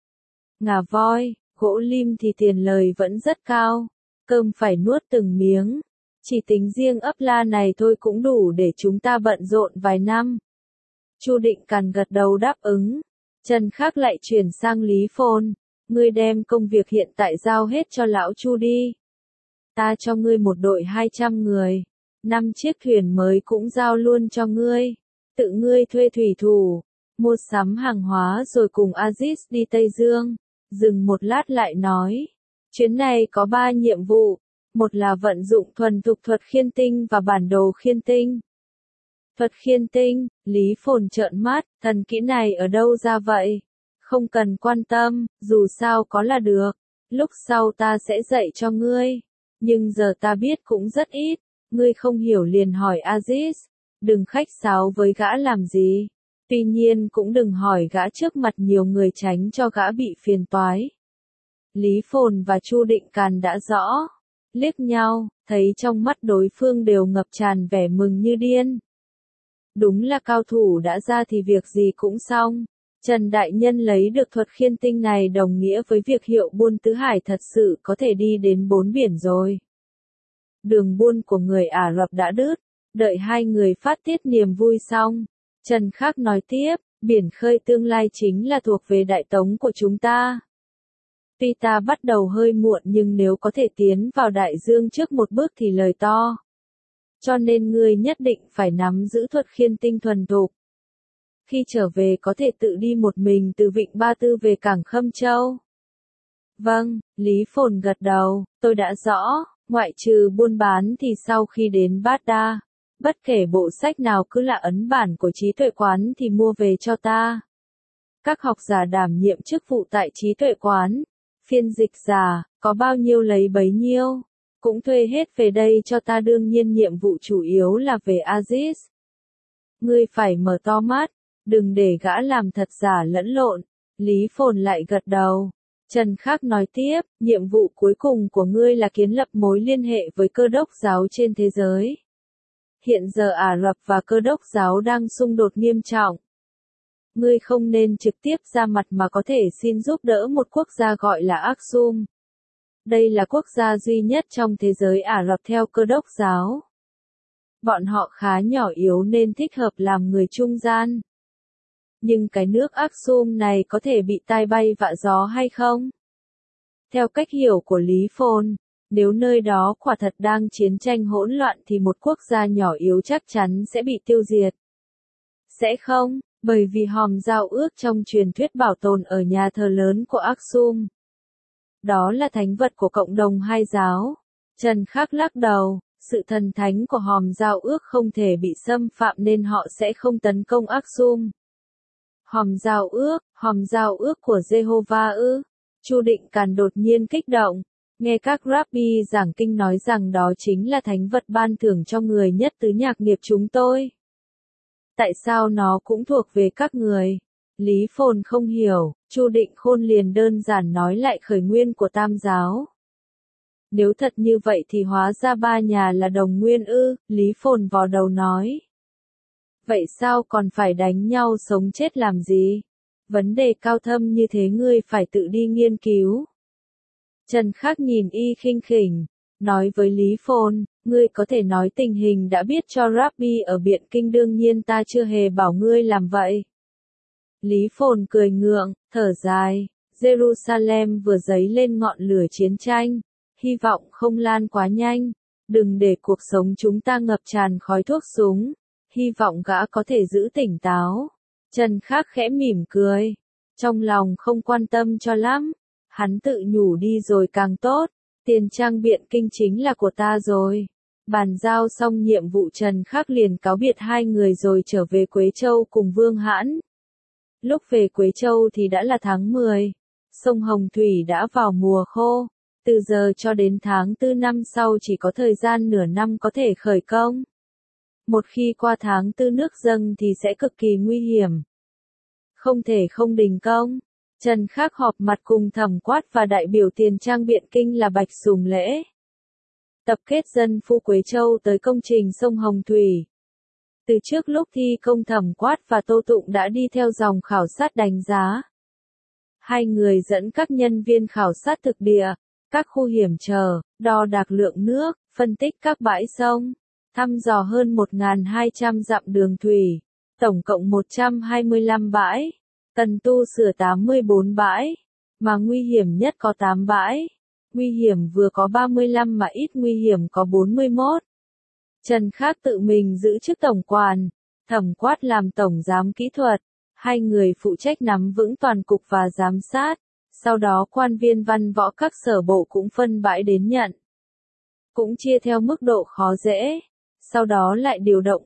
Speaker 1: ngà voi, gỗ lim thì tiền lời vẫn rất cao. Cơm phải nuốt từng miếng. Chỉ tính riêng Ấp La này thôi cũng đủ để chúng ta bận rộn vài năm. Chu Định Càn gật đầu đáp ứng. Trần Khác lại chuyển sang Lý Phồn. Ngươi đem công việc hiện tại giao hết cho lão Chu đi. Ta cho ngươi một đội 200 người. 5 chiếc thuyền mới cũng giao luôn cho ngươi. Tự ngươi thuê thủy thủ, mua sắm hàng hóa rồi cùng Aziz đi Tây Dương. Dừng một lát lại nói. Chuyến này có 3 nhiệm vụ. Một là vận dụng thuần thục thuật khiên tinh và bản đồ khiên tinh. Thuật khiên tinh, Lý Phồn trợn mắt, thần kỹ này ở đâu ra vậy? Không cần quan tâm, dù sao có là được. Lúc sau ta sẽ dạy cho ngươi. Nhưng giờ ta biết cũng rất ít. Ngươi không hiểu liền hỏi Aziz. Đừng khách sáo với gã làm gì. Tuy nhiên cũng đừng hỏi gã trước mặt nhiều người tránh cho gã bị phiền toái. Lý Phồn và Chu Định Càn đã rõ. Liếc nhau, thấy trong mắt đối phương đều ngập tràn vẻ mừng như điên. Đúng là cao thủ đã ra thì việc gì cũng xong. Trần Đại Nhân lấy được thuật khiên tinh này đồng nghĩa với việc hiệu buôn Tứ Hải thật sự có thể đi đến 4 biển rồi. Đường buôn của người Ả Rập đã đứt, đợi hai người phát tiết niềm vui xong. Trần Khác nói tiếp, biển khơi tương lai chính là thuộc về Đại Tống của chúng ta. Tuy ta bắt đầu hơi muộn nhưng nếu có thể tiến vào đại dương trước một bước thì lời to. Cho nên ngươi nhất định phải nắm giữ thuật khiên tinh thuần thục. Khi trở về có thể tự đi một mình từ Vịnh Ba Tư về cảng Khâm Châu. Vâng, Lý Phồn gật đầu, tôi đã rõ, ngoại trừ buôn bán thì sau khi đến Bát Đa, bất kể bộ sách nào cứ là ấn bản của trí tuệ quán thì mua về cho ta. Các học giả đảm nhiệm chức vụ tại trí tuệ quán, phiên dịch giả, có bao nhiêu lấy bấy nhiêu, cũng thuê hết về đây cho ta, đương nhiên nhiệm vụ chủ yếu là về Aziz. Ngươi phải mở to mắt, đừng để gã làm thật giả lẫn lộn. Lý Phồn lại gật đầu. Trần Khắc nói tiếp, nhiệm vụ cuối cùng của ngươi là kiến lập mối liên hệ với Cơ đốc giáo trên thế giới. Hiện giờ Ả Rập và Cơ đốc giáo đang xung đột nghiêm trọng. Ngươi không nên trực tiếp ra mặt mà có thể xin giúp đỡ một quốc gia gọi là Aksum. Đây là quốc gia duy nhất trong thế giới Ả Rập theo Cơ đốc giáo. Bọn họ khá nhỏ yếu nên thích hợp làm người trung gian. Nhưng cái nước Aksum này có thể bị tai bay vạ gió hay không? Theo cách hiểu của Lý Phồn, nếu nơi đó quả thật đang chiến tranh hỗn loạn thì một quốc gia nhỏ yếu chắc chắn sẽ bị tiêu diệt. Sẽ không, bởi vì hòm giao ước trong truyền thuyết bảo tồn ở nhà thờ lớn của Aksum. Đó là thánh vật của cộng đồng hai giáo. Trần Khắc lắc đầu, sự thần thánh của hòm giao ước không thể bị xâm phạm nên họ sẽ không tấn công Aksum. Hòm giao ước của Jehovah ư? Chu Định Càn đột nhiên kích động, nghe các rabbi giảng kinh nói rằng đó chính là thánh vật ban thưởng cho người nhất tứ nhạc nghiệp chúng tôi. Tại sao nó cũng thuộc về các người? Lý Phồn không hiểu, Chu Định Khôn liền đơn giản nói lại khởi nguyên của Tam giáo. Nếu thật như vậy thì hóa ra ba nhà là đồng nguyên ư? Lý Phồn vò đầu nói. Vậy sao còn phải đánh nhau sống chết làm gì? Vấn đề cao thâm như thế ngươi phải tự đi nghiên cứu. Trần Khắc nhìn y khinh khỉnh, nói với Lý Phồn, ngươi có thể nói tình hình đã biết cho Rabbi ở Biện Kinh, đương nhiên ta chưa hề bảo ngươi làm vậy. Lý Phồn cười ngượng, thở dài, Jerusalem vừa dấy lên ngọn lửa chiến tranh, hy vọng không lan quá nhanh, đừng để cuộc sống chúng ta ngập tràn khói thuốc súng, hy vọng gã có thể giữ tỉnh táo. Trần Khắc khẽ mỉm cười, trong lòng không quan tâm cho lắm, hắn tự nhủ đi rồi càng tốt, tiền trang Biện Kinh chính là của ta rồi. Bàn giao xong nhiệm vụ Trần Khắc liền cáo biệt hai người rồi trở về Quế Châu cùng Vương Hãn. Lúc về Quế Châu thì đã là tháng 10, sông Hồng Thủy đã vào mùa khô, từ giờ cho đến tháng 4 năm sau chỉ có thời gian nửa năm có thể khởi công. Một khi qua tháng 4 nước dâng thì sẽ cực kỳ nguy hiểm. Không thể không đình công. Trần Khắc họp mặt cùng Thẩm Quát và đại biểu tiền trang Biện Kinh là Bạch Sùng Lễ. Tập kết dân phu Quế Châu tới công trình sông Hồng Thủy. Từ trước lúc thi công Thẩm Quát và Tô Tụng đã đi theo dòng khảo sát đánh giá. Hai người dẫn các nhân viên khảo sát thực địa, các khu hiểm trở, đo đạc lượng nước, phân tích các bãi sông, thăm dò hơn 1.200 dặm đường thủy, tổng cộng 125 bãi, cần tu sửa 84 bãi, mà nguy hiểm nhất có 8 bãi, nguy hiểm vừa có 35 mà ít nguy hiểm có 41. Trần Khắc tự mình giữ chức tổng quản, Thẩm Quát làm tổng giám kỹ thuật, hai người phụ trách nắm vững toàn cục và giám sát, sau đó quan viên văn võ các sở bộ cũng phân bãi đến nhận. Cũng chia theo mức độ khó dễ, sau đó lại điều động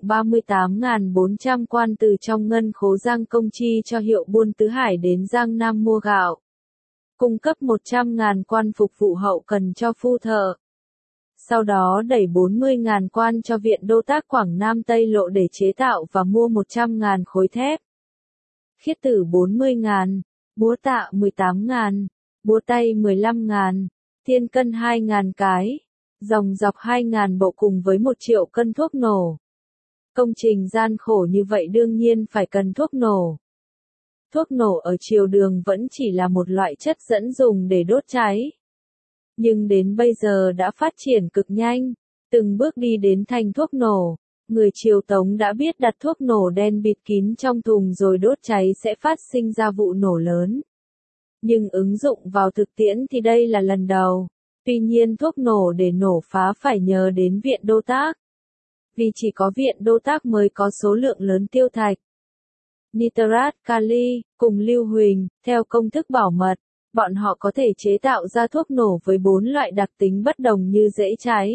Speaker 1: 38.400 quan từ trong ngân khố Giang Công chi cho Hiệu Buôn Tứ Hải đến Giang Nam mua gạo. Cung cấp 100.000 quan phục vụ hậu cần cho phu thợ. Sau đó đẩy 40.000 quan cho Viện Đô Tác Quảng Nam Tây Lộ để chế tạo và mua 100.000 khối thép. Khiết tử 40.000, búa tạ 18.000, búa tay 15.000, thiên cân 2.000 cái, dòng dọc 2.000 bộ cùng với 1 triệu cân thuốc nổ. Công trình gian khổ như vậy đương nhiên phải cần thuốc nổ. Thuốc nổ ở triều Đường vẫn chỉ là một loại chất dẫn dùng để đốt cháy. Nhưng đến bây giờ đã phát triển cực nhanh, từng bước đi đến thành thuốc nổ. Người triều Tống đã biết đặt thuốc nổ đen bịt kín trong thùng rồi đốt cháy sẽ phát sinh ra vụ nổ lớn. Nhưng ứng dụng vào thực tiễn thì đây là lần đầu. Tuy nhiên thuốc nổ để nổ phá phải nhờ đến Viện Đô Tác. Vì chỉ có viện Đô Tác mới có số lượng lớn tiêu thạch, nitrat, kali, cùng lưu huỳnh, theo công thức bảo mật, bọn họ có thể chế tạo ra thuốc nổ với 4 loại đặc tính bất đồng như dễ cháy,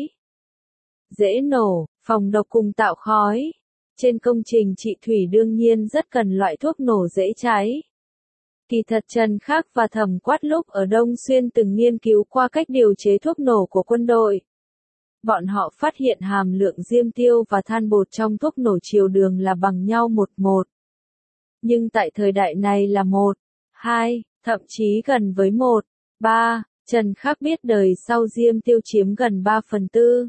Speaker 1: dễ nổ, phòng độc cùng tạo khói. Trên công trình chị Thủy đương nhiên rất cần loại thuốc nổ dễ cháy. Kỳ thật Trần Khắc và Thẩm Quát lúc ở Đông Xuyên từng nghiên cứu qua cách điều chế thuốc nổ của quân đội. Bọn họ phát hiện hàm lượng diêm tiêu và than bột trong thuốc nổ triều đường là bằng nhau 1:1. Nhưng tại thời đại này là 1:2, thậm chí gần với 1:3. Trần Khắc biết đời sau diêm tiêu chiếm gần 3/4.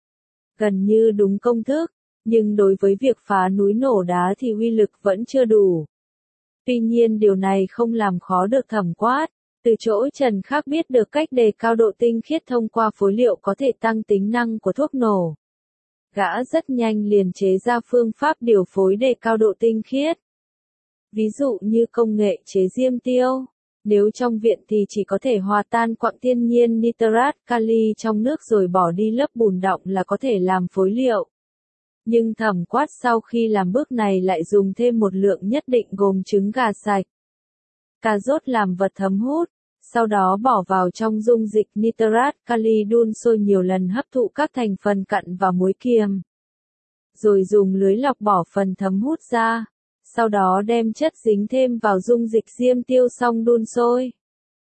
Speaker 1: Gần như đúng công thức, nhưng đối với việc phá núi nổ đá thì uy lực vẫn chưa đủ. Tuy nhiên điều này không làm khó được Thẩm Quát, từ chỗ Trần Khắc biết được cách đề cao độ tinh khiết thông qua phối liệu có thể tăng tính năng của thuốc nổ. Gã rất nhanh liền chế ra phương pháp điều phối đề cao độ tinh khiết. Ví dụ như công nghệ chế diêm tiêu, nếu trong viện thì chỉ có thể hòa tan quặng thiên nhiên nitrat kali trong nước rồi bỏ đi lớp bùn đọng là có thể làm phối liệu. Nhưng Thẩm Quát sau khi làm bước này lại dùng thêm một lượng nhất định gồm trứng gà sạch, cà rốt làm vật thấm hút, sau đó bỏ vào trong dung dịch nitrat kali đun sôi nhiều lần hấp thụ các thành phần cặn và muối kiềm. Rồi dùng lưới lọc bỏ phần thấm hút ra, sau đó đem chất dính thêm vào dung dịch diêm tiêu xong đun sôi.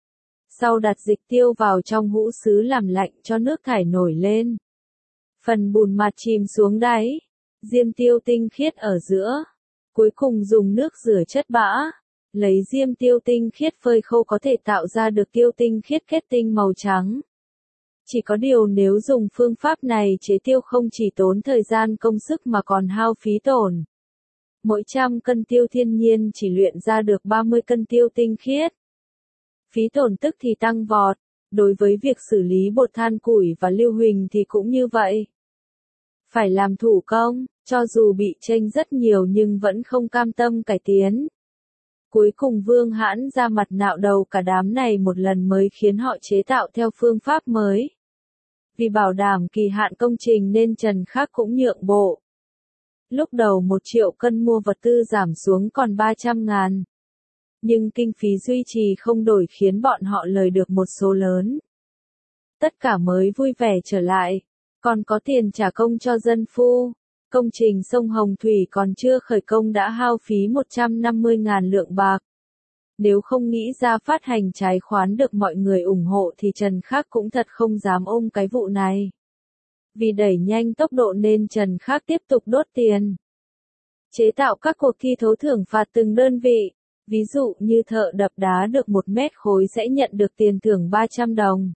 Speaker 1: Sau đặt dịch tiêu vào trong hũ sứ làm lạnh cho nước thải nổi lên. Phần bùn mặt chìm xuống đáy, diêm tiêu tinh khiết ở giữa. Cuối cùng dùng nước rửa chất bã, lấy diêm tiêu tinh khiết phơi khô có thể tạo ra được tiêu tinh khiết kết tinh màu trắng. Chỉ có điều nếu dùng phương pháp này chế tiêu không chỉ tốn thời gian công sức mà còn hao phí tổn. Mỗi 100 cân tiêu thiên nhiên chỉ luyện ra được 30 cân tiêu tinh khiết. Phí tổn tức thì tăng vọt, đối với việc xử lý bột than củi và lưu huỳnh thì cũng như vậy. Phải làm thủ công, cho dù bị chênh rất nhiều nhưng vẫn không cam tâm cải tiến. Cuối cùng Vương Hãn ra mặt nạo đầu cả đám này một lần mới khiến họ chế tạo theo phương pháp mới. Vì bảo đảm kỳ hạn công trình nên Trần Khắc cũng nhượng bộ. Lúc đầu 1 triệu cân mua vật tư giảm xuống còn 300.000. Nhưng kinh phí duy trì không đổi khiến bọn họ lời được một số lớn. Tất cả mới vui vẻ trở lại, còn có tiền trả công cho dân phu. Công trình sông Hồng Thủy còn chưa khởi công đã hao phí 150.000 lượng bạc. Nếu không nghĩ ra phát hành trái khoán được mọi người ủng hộ thì Trần Khắc cũng thật không dám ôm cái vụ này. Vì đẩy nhanh tốc độ nên Trần Khắc tiếp tục đốt tiền. Chế tạo các cuộc thi thố thưởng phạt từng đơn vị. Ví dụ như thợ đập đá được 1 mét khối sẽ nhận được tiền thưởng 300 đồng.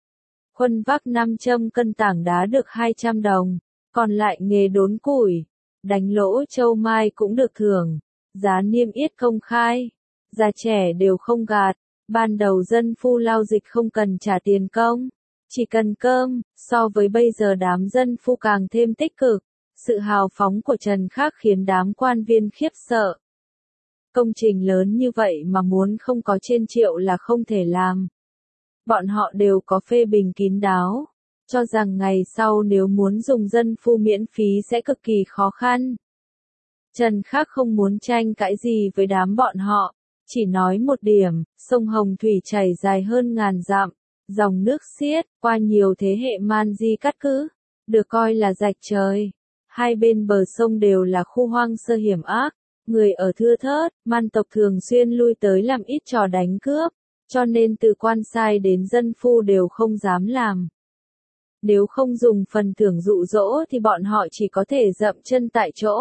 Speaker 1: Khuân vác 500 cân tảng đá được 200 đồng. Còn lại nghề đốn củi, đánh lỗ châu mai cũng được thưởng. Giá niêm yết công khai. Già trẻ đều không gạt. Ban đầu dân phu lao dịch không cần trả tiền công, chỉ cần cơm. So với bây giờ đám dân phu càng thêm tích cực. Sự hào phóng của Trần Khắc khiến đám quan viên khiếp sợ. Công trình lớn như vậy mà muốn không có trên triệu là không thể làm. Bọn họ đều có phê bình kín đáo, cho rằng ngày sau nếu muốn dùng dân phu miễn phí sẽ cực kỳ khó khăn. Trần Khắc không muốn tranh cãi gì với đám bọn họ, chỉ nói một điểm, sông Hồng Thủy chảy dài hơn 1000 dặm, dòng nước xiết, qua nhiều thế hệ man di cát cứ, được coi là rạch trời. Hai bên bờ sông đều là khu hoang sơ hiểm ác. Người ở thưa thớt, man tộc thường xuyên lui tới làm ít trò đánh cướp, cho nên từ quan sai đến dân phu đều không dám làm. Nếu không dùng phần thưởng dụ dỗ thì bọn họ chỉ có thể dậm chân tại chỗ.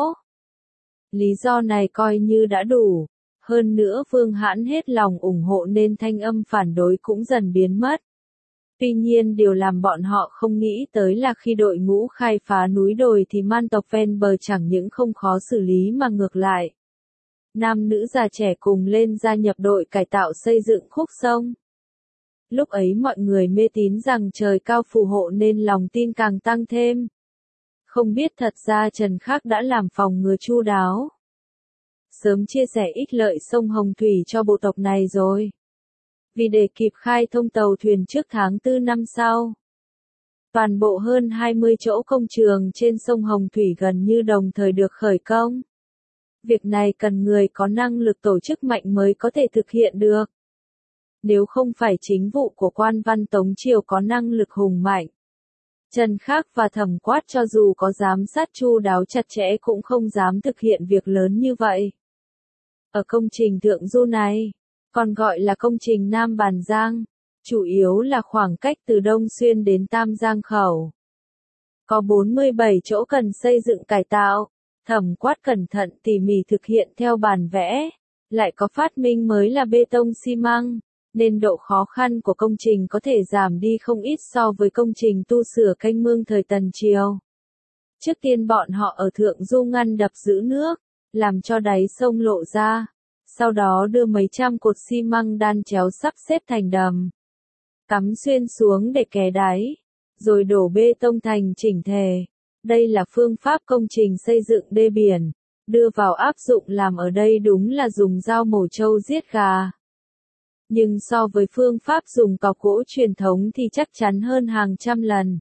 Speaker 1: Lý do này coi như đã đủ. Hơn nữa Vương Hãn hết lòng ủng hộ nên thanh âm phản đối cũng dần biến mất. Tuy nhiên điều làm bọn họ không nghĩ tới là khi đội ngũ khai phá núi đồi thì man tộc ven bờ chẳng những không khó xử lý mà ngược lại. Nam nữ già trẻ cùng lên gia nhập đội cải tạo xây dựng khúc sông. Lúc ấy mọi người mê tín rằng trời cao phù hộ nên lòng tin càng tăng thêm. Không biết thật ra Trần Khắc đã làm phòng ngừa chu đáo. Sớm chia sẻ ích lợi sông Hồng Thủy cho bộ tộc này rồi. Vì để kịp khai thông tàu thuyền trước tháng 4 năm sau. Toàn bộ hơn 20 chỗ công trường trên sông Hồng Thủy gần như đồng thời được khởi công. Việc này cần người có năng lực tổ chức mạnh mới có thể thực hiện được. Nếu không phải chính vụ của quan văn Tống Triều có năng lực hùng mạnh, Trần Khắc và Thẩm Quát cho dù có giám sát chu đáo chặt chẽ cũng không dám thực hiện việc lớn như vậy. Ở công trình Thượng Du này, còn gọi là công trình Nam Bàn Giang, chủ yếu là khoảng cách từ Đông Xuyên đến Tam Giang Khẩu. Có 47 chỗ cần xây dựng cải tạo, Thẩm Quát cẩn thận tỉ mỉ thực hiện theo bản vẽ, lại có phát minh mới là bê tông xi măng, nên độ khó khăn của công trình có thể giảm đi không ít so với công trình tu sửa kênh mương thời Tần Triều. Trước tiên bọn họ ở Thượng Du ngăn đập giữ nước, làm cho đáy sông lộ ra, sau đó đưa mấy trăm cột xi măng đan chéo sắp xếp thành đầm, cắm xuyên xuống để kè đáy, rồi đổ bê tông thành chỉnh thể. Đây là phương pháp công trình xây dựng đê biển, đưa vào áp dụng làm ở đây đúng là dùng dao mổ trâu giết gà. Nhưng so với phương pháp dùng cọc gỗ truyền thống thì chắc chắn hơn hàng trăm lần.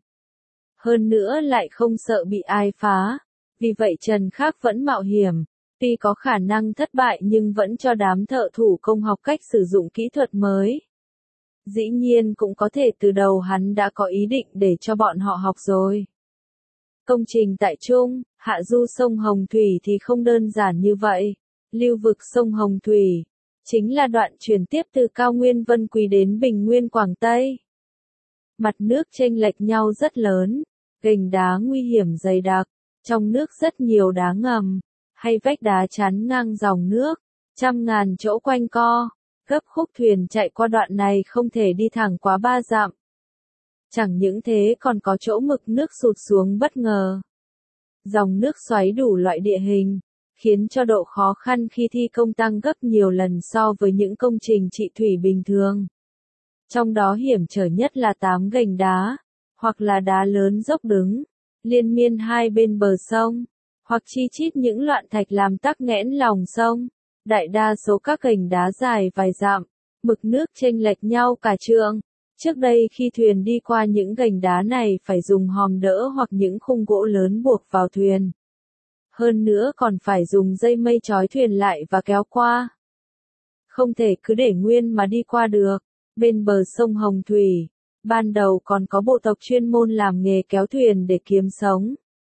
Speaker 1: Hơn nữa lại không sợ bị ai phá, vì vậy Trần Khắc vẫn mạo hiểm, tuy có khả năng thất bại nhưng vẫn cho đám thợ thủ công học cách sử dụng kỹ thuật mới. Dĩ nhiên cũng có thể từ đầu hắn đã có ý định để cho bọn họ học rồi. Công trình tại Trung, hạ du sông Hồng Thủy thì không đơn giản như vậy. Lưu vực sông Hồng Thủy chính là đoạn chuyển tiếp từ cao nguyên Vân Quý đến Bình Nguyên Quảng Tây. Mặt nước chênh lệch nhau rất lớn, gành đá nguy hiểm dày đặc, trong nước rất nhiều đá ngầm, hay vách đá chắn ngang dòng nước, trăm ngàn chỗ quanh co, gấp khúc thuyền chạy qua đoạn này không thể đi thẳng quá 3 dặm. Chẳng những thế còn có chỗ mực nước sụt xuống bất ngờ. Dòng nước xoáy đủ loại địa hình, khiến cho độ khó khăn khi thi công tăng gấp nhiều lần so với những công trình trị thủy bình thường. Trong đó hiểm trở nhất là 8 gành đá, hoặc là đá lớn dốc đứng, liên miên hai bên bờ sông, hoặc chi chít những loạn thạch làm tắc nghẽn lòng sông. Đại đa số các gành đá dài vài dặm, mực nước chênh lệch nhau cả trượng. Trước đây khi thuyền đi qua những gành đá này phải dùng hòm đỡ hoặc những khung gỗ lớn buộc vào thuyền. Hơn nữa còn phải dùng dây mây trói thuyền lại và kéo qua. Không thể cứ để nguyên mà đi qua được. Bên bờ sông Hồng Thủy, ban đầu còn có bộ tộc chuyên môn làm nghề kéo thuyền để kiếm sống.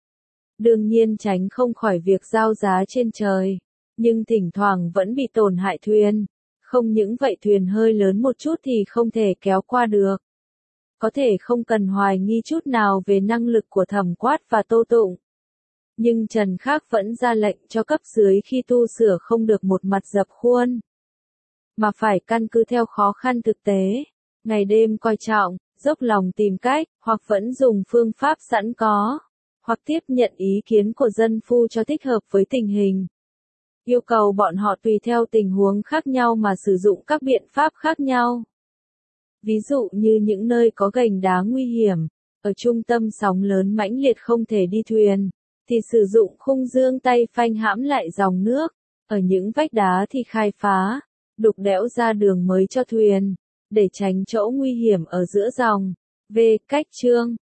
Speaker 1: Đương nhiên tránh không khỏi việc giao giá trên trời, nhưng thỉnh thoảng vẫn bị tổn hại thuyền. Không những vậy thuyền hơi lớn một chút thì không thể kéo qua được. Có thể không cần hoài nghi chút nào về năng lực của Thẩm Quát và Tô Tụng. Nhưng Trần Khắc vẫn ra lệnh cho cấp dưới khi tu sửa không được một mặt dập khuôn, mà phải căn cứ theo khó khăn thực tế, ngày đêm coi trọng, dốc lòng tìm cách, hoặc vẫn dùng phương pháp sẵn có, hoặc tiếp nhận ý kiến của dân phu cho thích hợp với tình hình. Yêu cầu bọn họ tùy theo tình huống khác nhau mà sử dụng các biện pháp khác nhau. Ví dụ như những nơi có gành đá nguy hiểm, ở trung tâm sóng lớn mãnh liệt không thể đi thuyền, thì sử dụng khung dương tay phanh hãm lại dòng nước, ở những vách đá thì khai phá, đục đẽo ra đường mới cho thuyền, để tránh chỗ nguy hiểm ở giữa dòng. V. Cách chương